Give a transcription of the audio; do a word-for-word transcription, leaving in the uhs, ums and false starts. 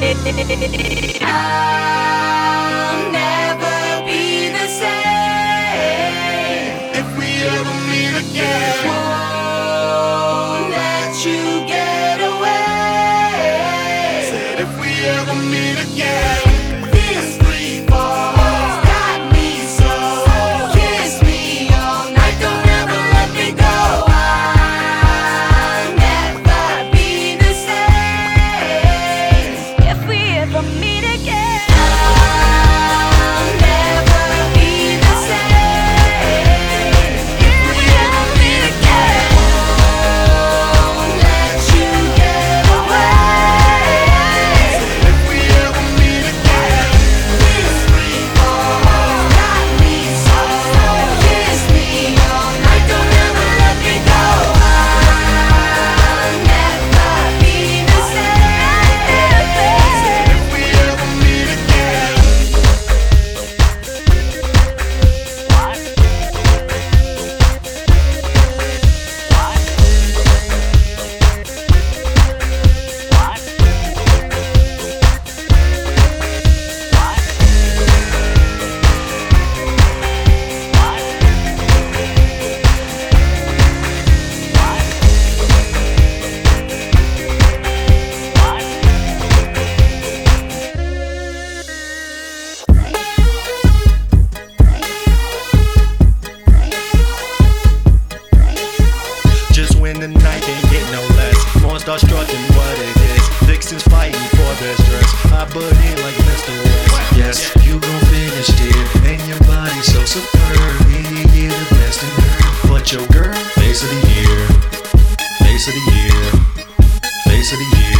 I'll never be the same if we ever meet again. Won't let you get away. Said if we ever meet again. This free fall's got me so. Kiss me all night, don't ever let me go. I'll never be the same if we ever meet again. I'll never be the same if we ever meet again. Won't let you get away. If we ever meet again. This free fall's got me so. Kiss me all night, don't ever let me go. I'll never be the same if we ever meet again. Just when the night can't get no less. More start strutting what it is. Vixens fighting for best dress. I butt in like Mister West. Yes, you gon' finish it. And your body so superb. Yeah, yeah, the best in her. But your girl, face of the year. Face of the year. Face of the year.